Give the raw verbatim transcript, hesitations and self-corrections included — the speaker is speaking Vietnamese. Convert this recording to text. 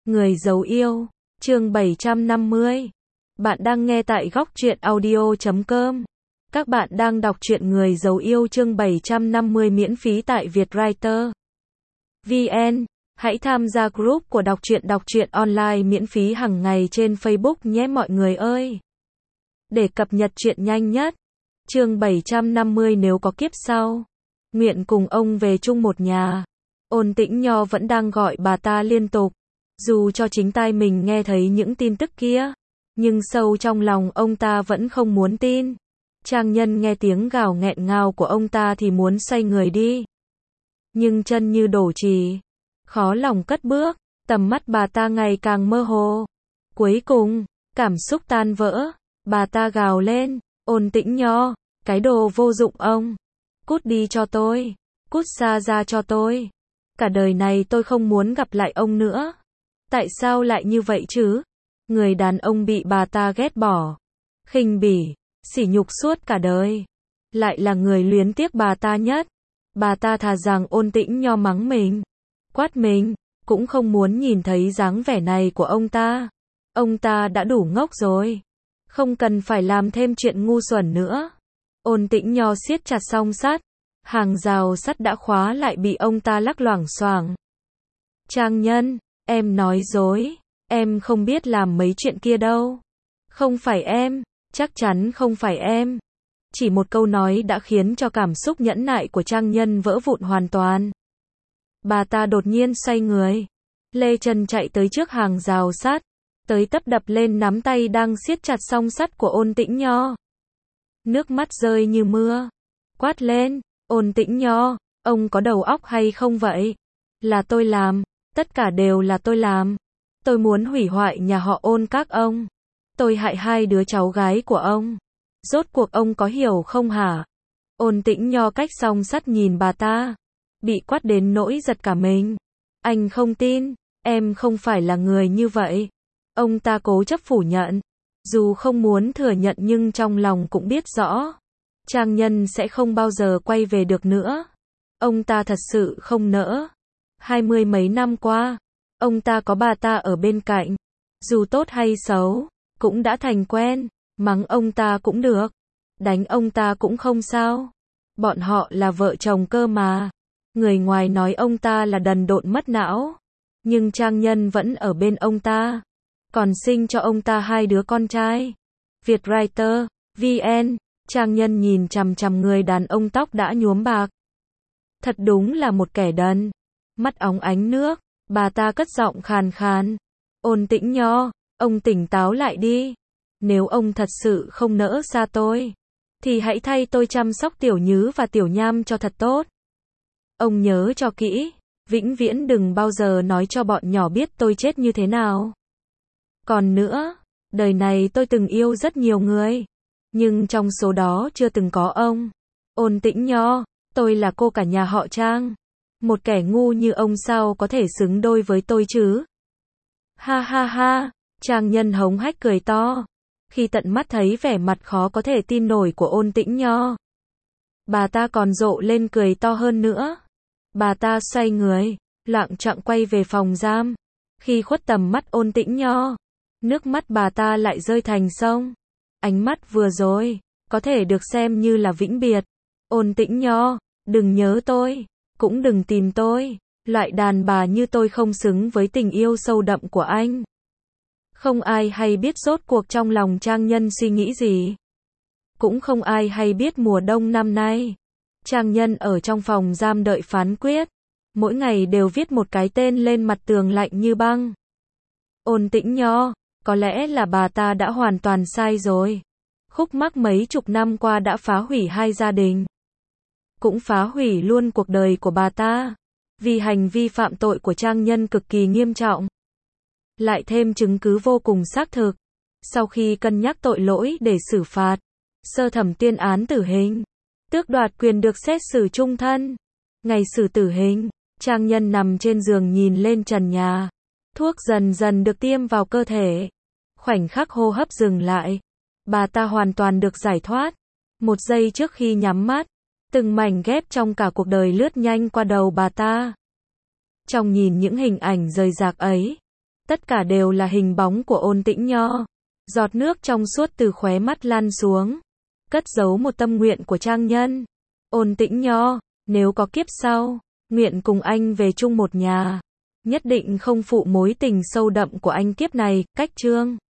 Người giấu yêu, chương bảy trăm năm mươi. Bạn đang nghe tại góc truyện audio chấm com. Các bạn đang đọc truyện Người giấu yêu chương bảy trăm năm mươi miễn phí tại Vietwriter vê en. Hãy tham gia group của đọc truyện đọc truyện online miễn phí hàng ngày trên Facebook nhé mọi người ơi. Để cập nhật truyện nhanh nhất. Chương bảy trăm năm mươi nếu có kiếp sau. Nguyện cùng ông về chung một nhà. Ôn Tĩnh Nho vẫn đang gọi bà ta liên tục. Dù cho chính tai mình nghe thấy những tin tức kia, nhưng sâu trong lòng ông ta vẫn không muốn tin. Trang Nhân nghe tiếng gào nghẹn ngào của ông ta thì muốn xoay người đi. Nhưng chân như đổ trì, khó lòng cất bước, tầm mắt bà ta ngày càng mơ hồ. Cuối cùng, cảm xúc tan vỡ, bà ta gào lên, Ôn Tĩnh Nho, cái đồ vô dụng ông. Cút đi cho tôi, cút xa ra cho tôi. Cả đời này tôi không muốn gặp lại ông nữa. Tại sao lại như vậy chứ? Người đàn ông bị bà ta ghét bỏ, khinh bỉ, sỉ nhục suốt cả đời. Lại là người luyến tiếc bà ta nhất. Bà ta thà rằng Ôn Tĩnh Nho mắng mình, quát mình, cũng không muốn nhìn thấy dáng vẻ này của ông ta. Ông ta đã đủ ngốc rồi. Không cần phải làm thêm chuyện ngu xuẩn nữa. Ôn Tĩnh Nho siết chặt song sắt. Hàng rào sắt đã khóa lại bị ông ta lắc loảng xoảng. Trang Nhân, em nói dối. Em không biết làm mấy chuyện kia đâu. Không phải em, chắc chắn không phải em. Chỉ một câu nói đã khiến cho cảm xúc nhẫn nại của Trang Nhân vỡ vụn hoàn toàn. Bà ta đột nhiên xoay người, lê chân chạy tới trước hàng rào sắt, tới tấp đập lên nắm tay đang siết chặt song sắt của Ôn Tĩnh Nho. Nước mắt rơi như mưa, quát lên, Ôn Tĩnh Nho, ông có đầu óc hay không vậy? Là tôi làm, tất cả đều là tôi làm. Tôi muốn hủy hoại nhà họ Ôn các ông. Tôi hại hai đứa cháu gái của ông. Rốt cuộc ông có hiểu không hả? Ôn Tĩnh Nho cách song sắt nhìn bà ta, bị quát đến nỗi giật cả mình. Anh không tin, em không phải là người như vậy. Ông ta cố chấp phủ nhận. Dù không muốn thừa nhận nhưng trong lòng cũng biết rõ. Trang Nhân sẽ không bao giờ quay về được nữa. Ông ta thật sự không nỡ. Hai mươi mấy năm qua, ông ta có bà ta ở bên cạnh. Dù tốt hay xấu, cũng đã thành quen. Mắng ông ta cũng được. Đánh ông ta cũng không sao. Bọn họ là vợ chồng cơ mà. Người ngoài nói ông ta là đần độn mất não. Nhưng Trang Nhân vẫn ở bên ông ta. Còn sinh cho ông ta hai đứa con trai. Vietwriter vê en. Trang Nhân nhìn chằm chằm người đàn ông tóc đã nhuốm bạc. Thật đúng là một kẻ đần. Mắt óng ánh nước. Bà ta cất giọng khàn khàn. Ôn Tĩnh Nho, ông tỉnh táo lại đi. Nếu ông thật sự không nỡ xa tôi, thì hãy thay tôi chăm sóc Tiểu Nhứ và Tiểu Nham cho thật tốt. Ông nhớ cho kỹ, vĩnh viễn đừng bao giờ nói cho bọn nhỏ biết tôi chết như thế nào. Còn nữa, đời này tôi từng yêu rất nhiều người, nhưng trong số đó chưa từng có ông. Ôn Tĩnh Nho, tôi là cô cả nhà họ Trang. Một kẻ ngu như ông sao có thể xứng đôi với tôi chứ? Ha ha ha, Trang Nhân hống hách cười to. Khi tận mắt thấy vẻ mặt khó có thể tin nổi của Ôn Tĩnh Nho, bà ta còn rộ lên cười to hơn nữa. Bà ta xoay người, loạng choạng quay về phòng giam. Khi khuất tầm mắt Ôn Tĩnh Nho, nước mắt bà ta lại rơi thành sông. Ánh mắt vừa rồi, có thể được xem như là vĩnh biệt. Ôn Tĩnh Nho, đừng nhớ tôi, cũng đừng tìm tôi. Loại đàn bà như tôi không xứng với tình yêu sâu đậm của anh. Không ai hay biết rốt cuộc trong lòng Trang Nhân suy nghĩ gì. Cũng không ai hay biết mùa đông năm nay. Trang Nhân ở trong phòng giam đợi phán quyết. Mỗi ngày đều viết một cái tên lên mặt tường lạnh như băng. Ôn Tĩnh Nho, có lẽ là bà ta đã hoàn toàn sai rồi. Khúc mắc mấy chục năm qua đã phá hủy hai gia đình. Cũng phá hủy luôn cuộc đời của bà ta. Vì hành vi phạm tội của Trang Nhân cực kỳ nghiêm trọng. Lại thêm chứng cứ vô cùng xác thực. Sau khi cân nhắc tội lỗi để xử phạt, sơ thẩm tuyên án tử hình, tước đoạt quyền được xét xử chung thân. Ngày xử tử hình, Trang Nhân nằm trên giường nhìn lên trần nhà. Thuốc dần dần được tiêm vào cơ thể. Khoảnh khắc hô hấp dừng lại. Bà ta hoàn toàn được giải thoát. Một giây trước khi nhắm mắt, từng mảnh ghép trong cả cuộc đời lướt nhanh qua đầu bà ta. Trong nhìn những hình ảnh rời rạc ấy, Tất cả đều là hình bóng của Ôn Tĩnh Nho. Giọt nước trong suốt từ khóe mắt lan xuống, cất giấu một tâm nguyện của trang nhân. Ôn Tĩnh Nho, nếu có kiếp sau, nguyện cùng anh về chung một nhà, nhất định không phụ mối tình sâu đậm của anh kiếp này. Cách chương